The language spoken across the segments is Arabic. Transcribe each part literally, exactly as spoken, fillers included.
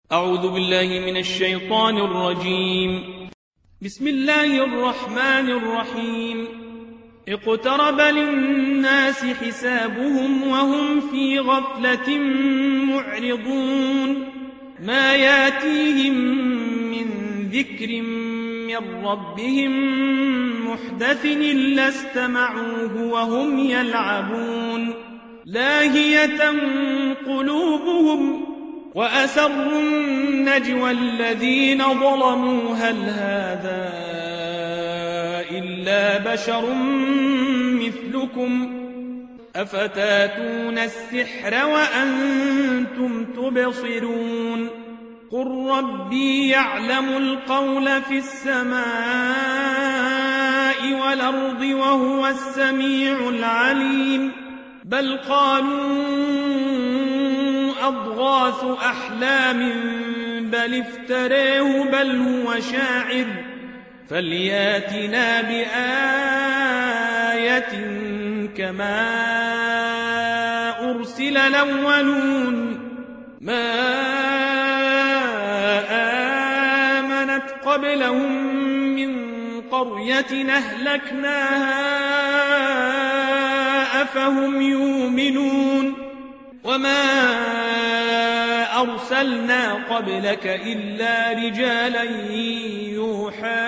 أعوذ بالله من الشيطان الرجيم. بسم الله الرحمن الرحيم. اقترب للناس حسابهم وهم في غفلة معرضون ما ياتيهم من ذكر من ربهم محدث إلا استمعوه وهم يلعبون لاهية قلوبهم وأسروا النجوى الذين ظلموا هل هذا إلا بشر مثلكم أفتاتون السحر وأنتم تبصرون قل ربي يعلم القول في السماء والأرض وهو السميع العليم بل قالوا أضغاث أحلام بل افتريه بل هو شاعر فلياتنا بآية كما أرسل الأولون ما آمنت قبلهم من قرية أهلكناها أفهم يؤمنون وما أرسلنا قبلك إلا رجالا يوحى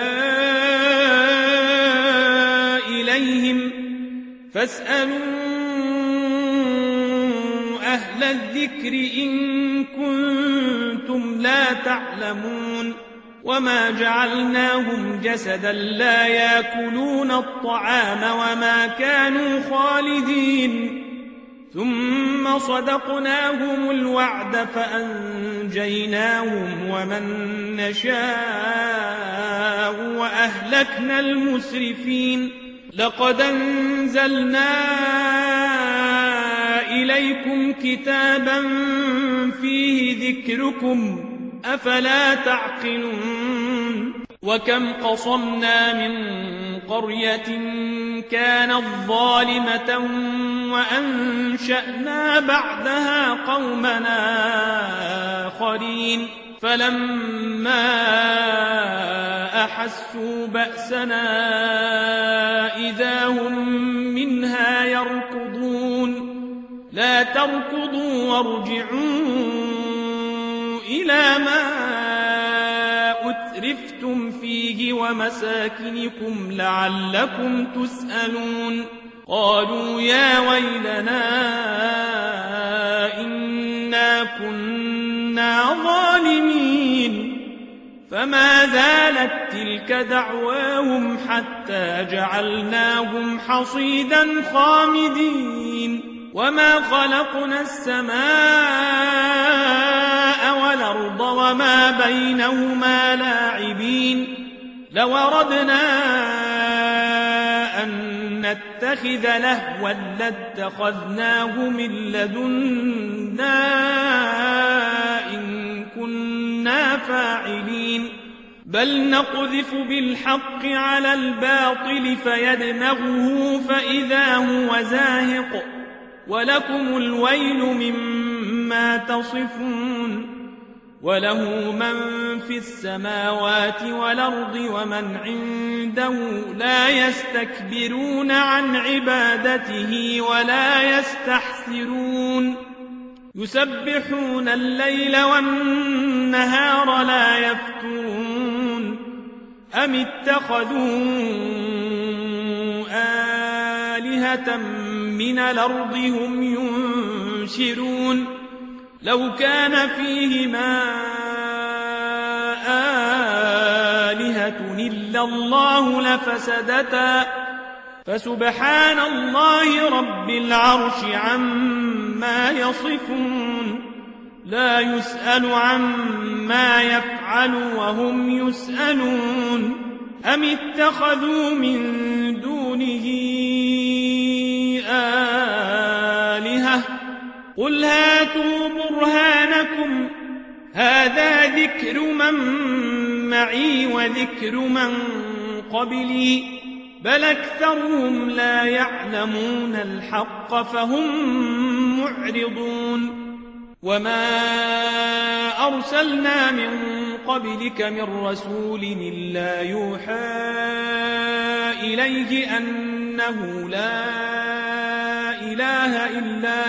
إليهم فاسألوا أهل الذكر إن كنتم لا تعلمون وما جعلناهم جسدا لا يأكلون الطعام وما كانوا خالدين ثم صدقناهم الوعد فأنجيناهم ومن نشاء وأهلكنا المسرفين لقد أنزلنا إليكم كتابا فيه ذكركم أفلا تعقلون وكم قصمنا من قرية كانت ظالمة وأنشأنا بعدها قومنا آخرين فلما أحسوا بأسنا إذا هم منها يركضون لا تركضوا وارجعوا إلى ما أترفتم فيه ومساكنكم لعلكم تسألون قالوا يا ويلنا إنا كنا ظالمين فما زالت تلك دعواهم حتى جعلناهم حصيدا خامدين وما خلقنا السماء والأرض وما بينهما لاعبين لو أردنا أن نتخذ لهوا لاتخذناه من لدنا إن كنا فاعلين بل نقذف بالحق على الباطل فيدمغه فإذا هو زاهق ولكم الويل مما تصفون وله من في السماوات والأرض ومن عنده لا يستكبرون عن عبادته ولا يستحسرون يسبحون الليل والنهار لا يفترون أم اتخذوا آلهة من الأرض هم ينشرون لو كان فيهما آلهة إلا الله لفسدتا فسبحان الله رب العرش عما يصفون لا يسأل عما يفعل وهم يسألون أم اتخذوا من دونه آلهة قل هاتوا برهانكم هذا ذكر من معي وذكر من قبلي بل أكثرهم لا يعلمون الحق فهم معرضون وما أرسلنا من قبلك من رسول إلا يوحى إليه أنه لا إله إلا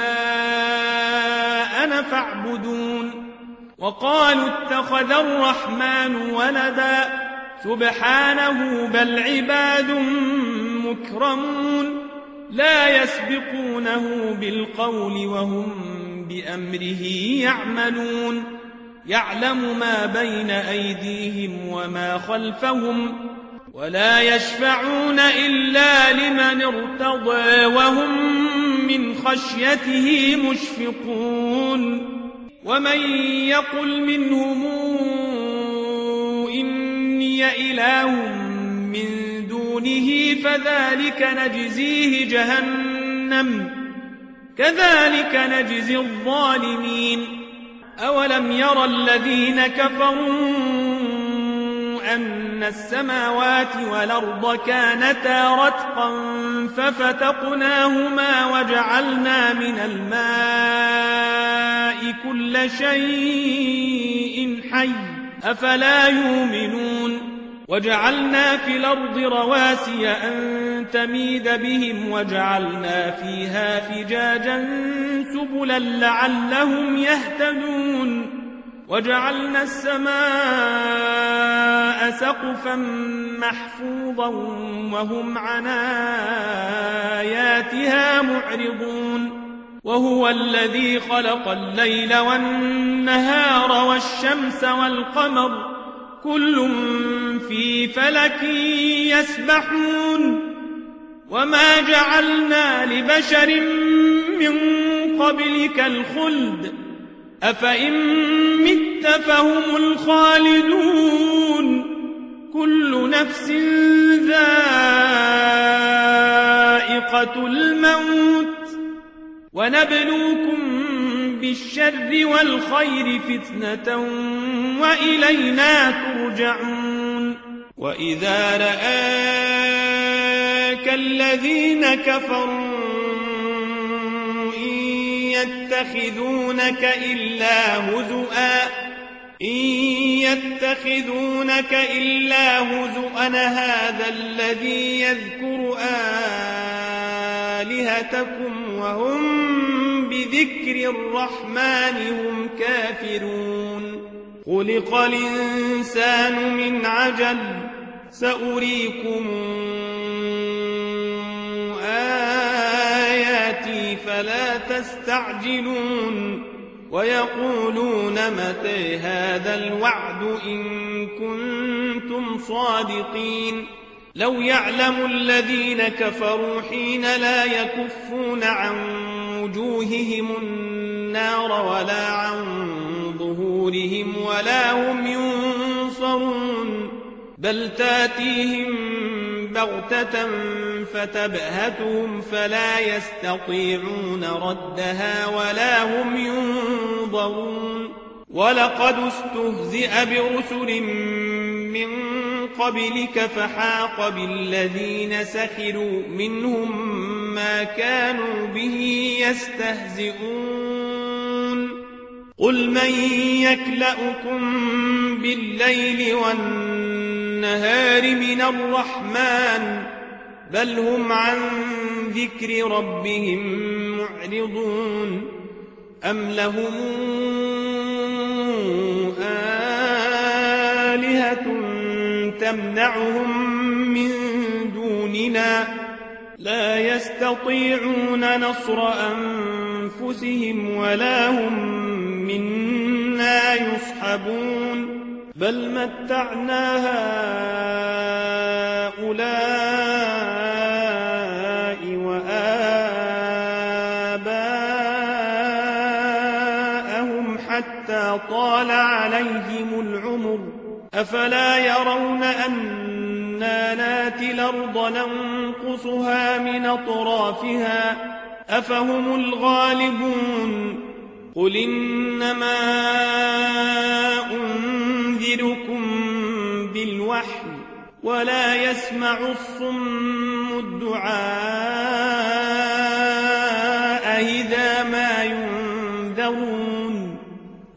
أنا فاعبدون وقالوا اتخذ الرحمن ولدا سبحانه بل عباد مكرمون لا يسبقونه بالقول وهم بأمره يعملون يعلم ما بين أيديهم وما خلفهم ولا يشفعون إلا لمن ارتضى وهم من خشيته مشفقون ومن يقل منهم إني إله من دونه فذلك نجزيه جهنم كذلك نجزي الظالمين أولم يرى الذين كفروا أن السماوات والأرض كانتا رتقا ففتقناهما وجعلنا من الماء كل شيء حي أفلا يؤمنون وجعلنا في الأرض رواسي أن تميد بهم وجعلنا فيها فجاجا سبلا لعلهم يهتدون وجعلنا السماء سقفا محفوظا وهم عن آياتها معرضون وهو الذي خلق الليل والنهار والشمس والقمر كل في فلك يسبحون وما جعلنا لبشر من قبلك الخلد أفإن مت فهم الخالدون كل نفس ذائقة الموت ونبلوكم بالشر والخير فتنة وإلينا ترجعون وإذا رآك الذين كفروا إن يتخذونك إلا هزؤا إن يتخذونك إلا هزؤا هذا الذي يذكر آلهتكم وهم بذكر الرحمن هم كافرون خلق الإنسان من عجل سأريكم آياتي فلا تستعجلون ويقولون متى هذا الوعد إن كنتم صادقين لو يعلم الذين كفروا حين لا يكفون عن وجوههم النار ولا عن ظهورهم ولا هم ينصرون بل تاتيهم بغتة فتبهتهم فلا يستطيعون ردها ولا هم ينظرون ولقد استهزئ برسل من قبلك فحاق بالذين سخروا منهم ما كانوا به يستهزئون قل من يكلأكم بالليل والنهار من الرحمن بل هم عن ذكر ربهم معرضون أم لهم آلهة تمنعهم من دوننا لا يستطيعون نصر أنفسهم ولا هم منا يصحبون بل متعنا هؤلاء وآباءهم حتى طال عليهم العمر أفلا يرون أنا ناتي الأرض ننقصها من أطرافها أفهم الغالبون قل إنما أنذركم بالوحي ولا يسمع الصم الدعاء إذا ما ينذرون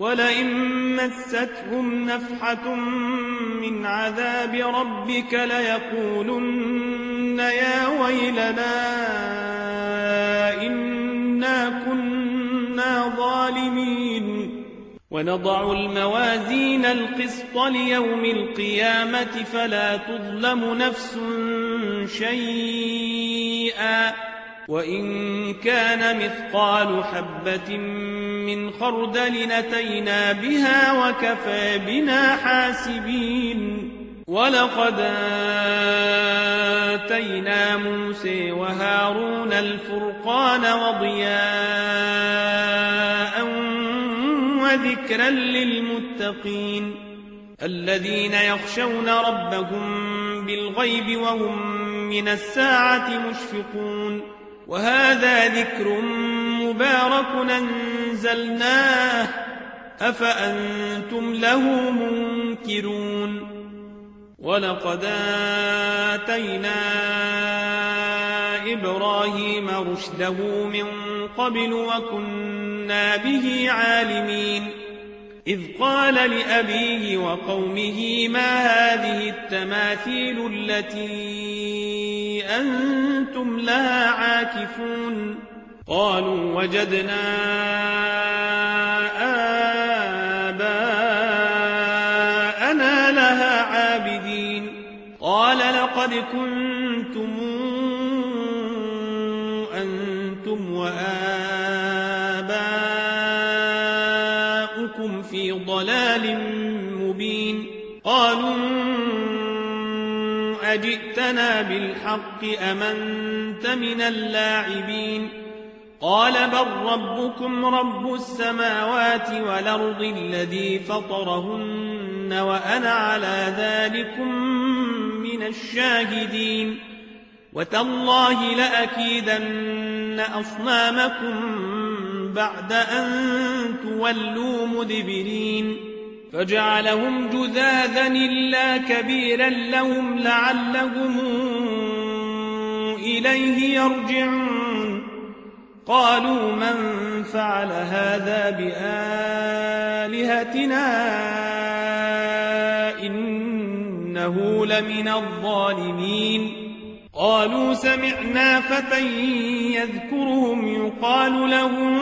ولئن مستهم نفحة من عذاب ربك ليقولن يا ويلنا إنا كنا ظالمين ونضع الموازين القسط ليوم القيامة فلا تظلم نفس شيئا وإن كان مثقال حبة من خردل أتينا بها وكفى بنا حاسبين ولقد آتينا موسى وهارون الفرقان وضياء وذكرا للمتقين الذين يخشون ربهم بالغيب وهم من الساعة مشفقون وهذا ذكر مبارك أنزلناه أفأنتم له منكرون ولقد آتينا إبراهيم رشده من قبل وكنا به عالمين إذ قال لأبيه وقومه ما هذه التماثيل التي أنتم لها عاكفون قالوا وجدنا آباءنا لها عابدين قال لقد كنتم أنتم وآباؤكم في ضلال مبين قالوا أجئتنا بالحق أم أنت من اللاعبين قال بل ربكم رب السماوات والأرض الذي فطرهن وأنا على ذلكم من الشاهدين وتالله لأكيدن أصنامكم بعد أن تولوا مدبرين فجعلهم جذاذا إلا كبيرا لهم لعلهم إليه يرجعون قالوا من فعل هذا بآلهتنا إنه لمن الظالمين قالوا سمعنا فتى يذكرهم يقال له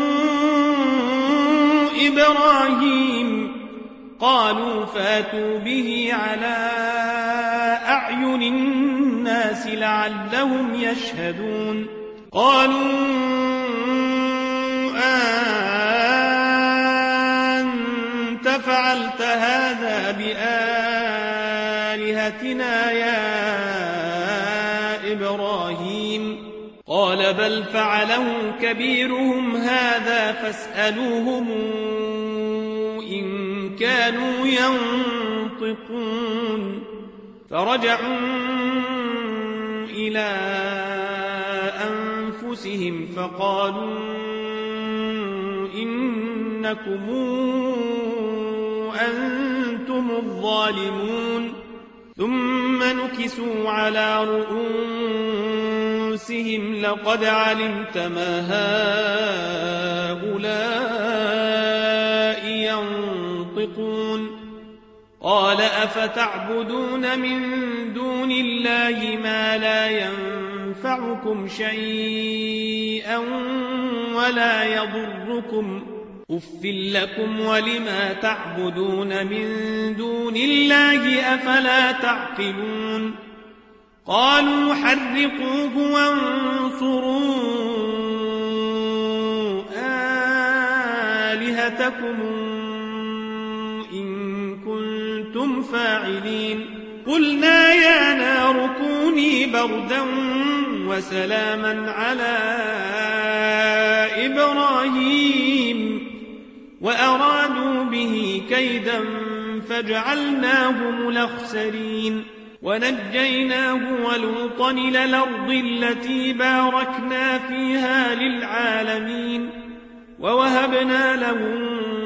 إبراهيم قالوا فاتوا به على أعين الناس لعلهم يشهدون قالوا أنت فعلت هذا بآلهتنا يا إبراهيم قال بل فعله كبيرهم هذا فاسألوهم إن كانوا ينطقون فرجعوا إلى أنفسهم فقالوا إنكم أنتم الظالمون ثم نكسوا على رؤوسهم لقد علمت ما هؤلاء ينطقون قال أفتعبدون من دون الله ما لا ينفعكم شيئا ولا يضركم أف لكم ولما تعبدون من دون الله أفلا تعقلون قالوا حرقوه وانصروا آلهتكم إن كنتم فاعلين قلنا يا نار كوني بردا وسلاما على إبراهيم وأرادوا به كيدا فجعلناهم الأخسرين ونجيناه ولوطا إلى الأرض التي باركنا فيها للعالمين ووهبنا له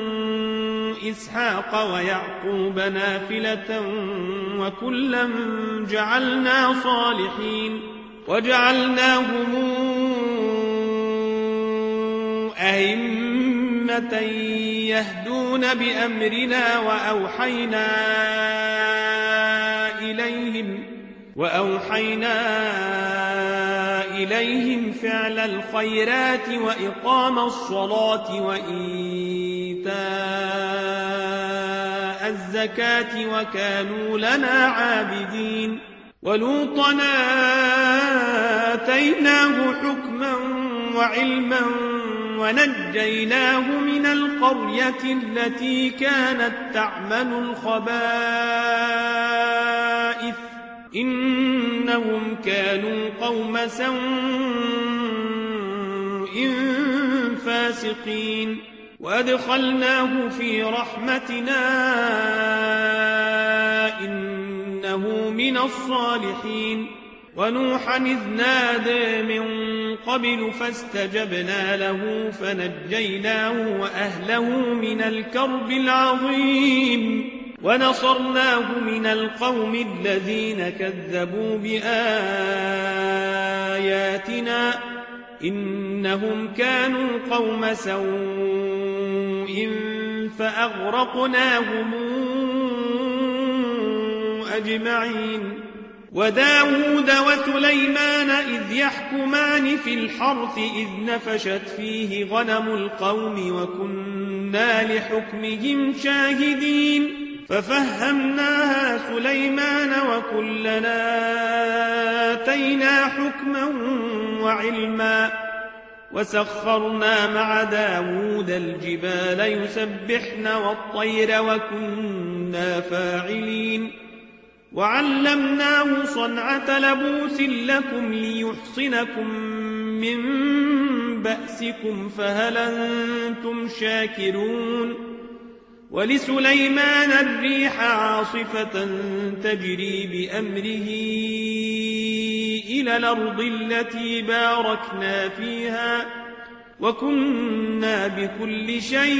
إسحاق ويعقوب نافلة وكلا جعلنا صالحين وجعلناهم أئمة أمة يهدون بأمرنا وأوحينا إليهم وأوحينا إليهم فعل الخيرات وإقام الصلاة وإيتاء الزكاة وكانوا لنا عابدين ولوطا آتيناه حكما وعلما ونجيناه من القرية التي كانت تعمل الخبائث إنهم كانوا قوم سوء فاسقين وأدخلناه في رحمتنا إنه من الصالحين ونوحا إذ نادى من قبل فاستجبنا له فنجيناه وأهله من الكرب العظيم ونصرناه من القوم الذين كذبوا بآياتنا إنهم كانوا قوم سوء فأغرقناهم أجمعين وداود وسليمان إذ يحكمان في الحرث إذ نفشت فيه غنم القوم وكنا لحكمهم شاهدين ففهمناها سليمان وكلنا آتينا حكما وعلما وسخرنا مع داود الجبال يسبحن والطير وكنا فاعلين وعلمناه صنعة لبوس لكم ليحصنكم من بأسكم فهل أنتم شاكرون ولسليمان الريح عاصفة تجري بأمره إلى الأرض التي باركنا فيها وكنا بكل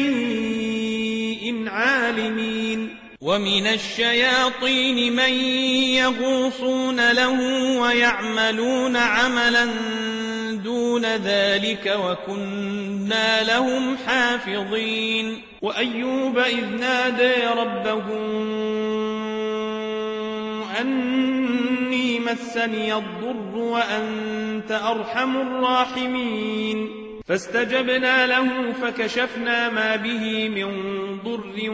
شيء عالمين ومن الشياطين من يغوصون له ويعملون عملا دون ذلك وكنا لهم حافظين وأيوب إذ نادى ربه أني مسني الضر وأنت أرحم الراحمين فاستجبنا له فكشفنا ما به من ضر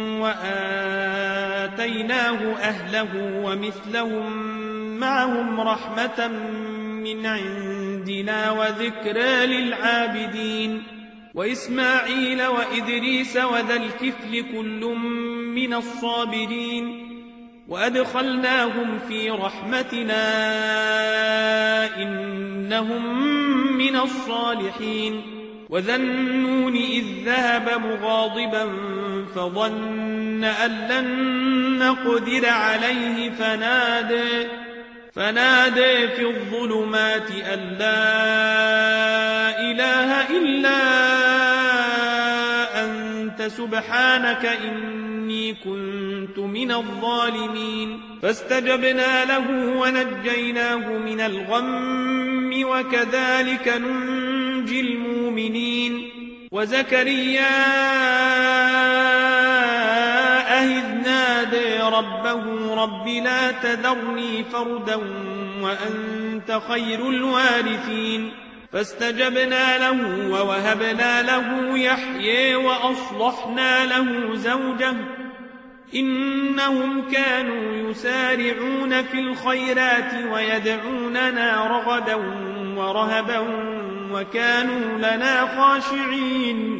وآتيناه أهله ومثلهم معهم رحمة من عندنا وذكرى للعابدين وإسماعيل وإدريس وذا الكفل كل من الصابرين وأدخلناهم في رحمتنا إنهم من الصالحين وذا النون إذ ذهب مغاضبا فظن أن لن نقدر عليه فنادى فنادى في الظلمات أن لا إله إلا أنت سبحانك إني كنت من الظالمين فاستجبنا له ونجيناه من الغم وكذلك ننجي المؤمنين وزكريا إذ نادى ربه رب لا تذرني فردا وأنت خير الوارثين فاستجبنا له ووهبنا له يحيى وأصلحنا له زوجه إنهم كانوا يسارعون في الخيرات ويدعوننا رغدا ورهبا وكانوا لنا خاشعين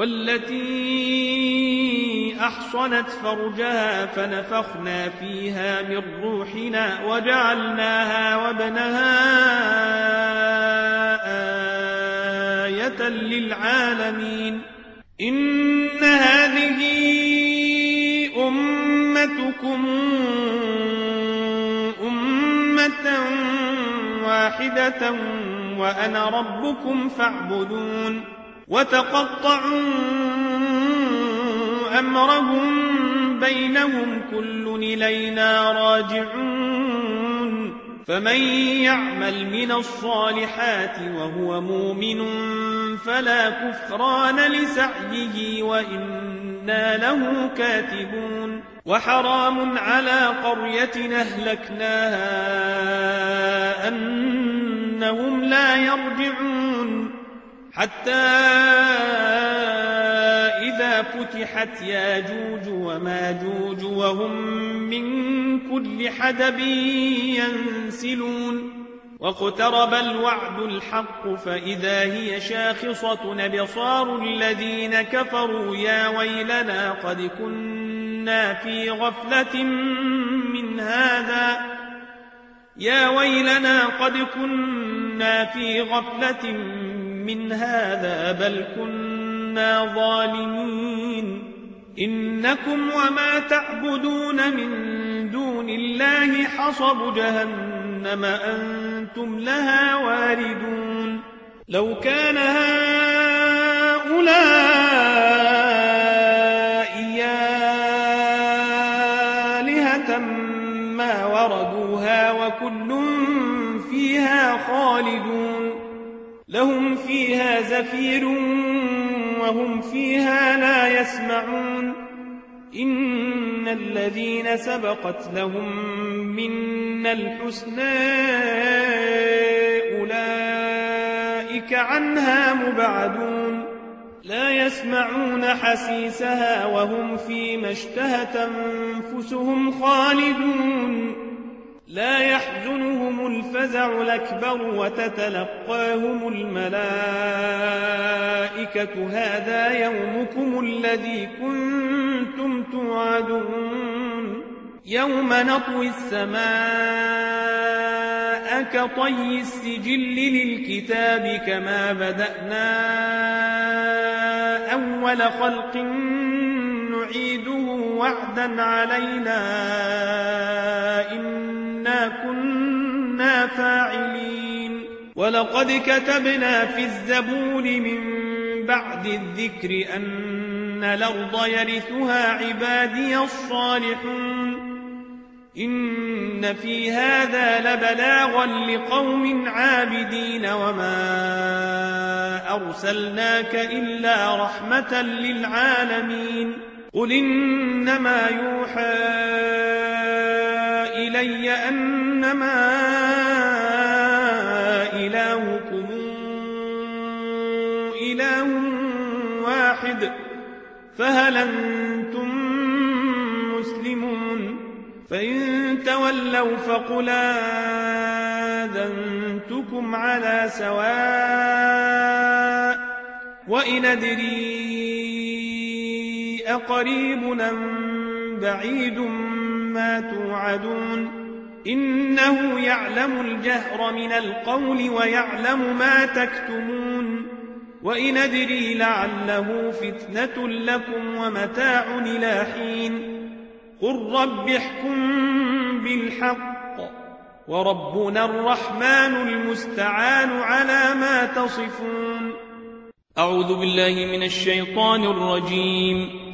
والتي أحصنت فرجها فنفخنا فيها من روحنا وجعلناها وابنها آية للعالمين إن هذه أمتكم أمة واحدة وأنا ربكم فاعبدون وتقطعوا أمرهم بينهم كل إلينا راجعون فمن يعمل من الصالحات وهو مؤمن فلا كفران لسعيه وإنا له كاتبون وحرام على قرية أهلكناها أنهم لا يرجعون حتى إذا فتحت ياجوج وماجوج وهم من كل حدب ينسلون واقترب الوعد الحق فإذا هي شاخصة أبصار الذين كفروا يا ويلنا قد كنا في غفلة من هذا يا ويلنا قد كنا في غفلة من هذا بل كنا ظالمين إنكم وما تعبدون من دون الله حصب جهنم أنتم لها واردون لو كان هؤلاء آلهة ما وردوها وكل فيها خالدون لهم فيها زفير وهم فيها لا يسمعون إن الذين سبقت لهم منا الحسنى أولئك عنها مبعدون لا يسمعون حسيسها وهم فيما اشتهت أنفسهم خالدون لا يحزنهم الفزع الأكبر وتتلقاهم الملائكة هذا يومكم الذي كنتم توعدون يوم نطوي السماء كطي السجل للكتاب كما بدأنا أول خلق نعيده وعدا علينا إنا كنا فاعلين ولقد كتبنا في الزبور من بعد الذكر أن الأرض يرثها عبادي الصالحون إن في هذا لبلاغا لقوم عابدين وما أرسلناك إلا رحمة للعالمين قل إنما يوحى إلي أنما إلهكم إله واحد فهل أنتم مسلمون فإن تولوا فقل آذنتكم على سواء وإن أدري أقريب أم بعيد ما توعدون إنه يعلم الجهر من القول ويعلم ما تكتمون وإن أدري لعله فتنة لكم ومتاع إلى حين قل رب احكم بالحق وربنا الرحمن المستعان على ما تصفون أعوذ بالله من الشيطان الرجيم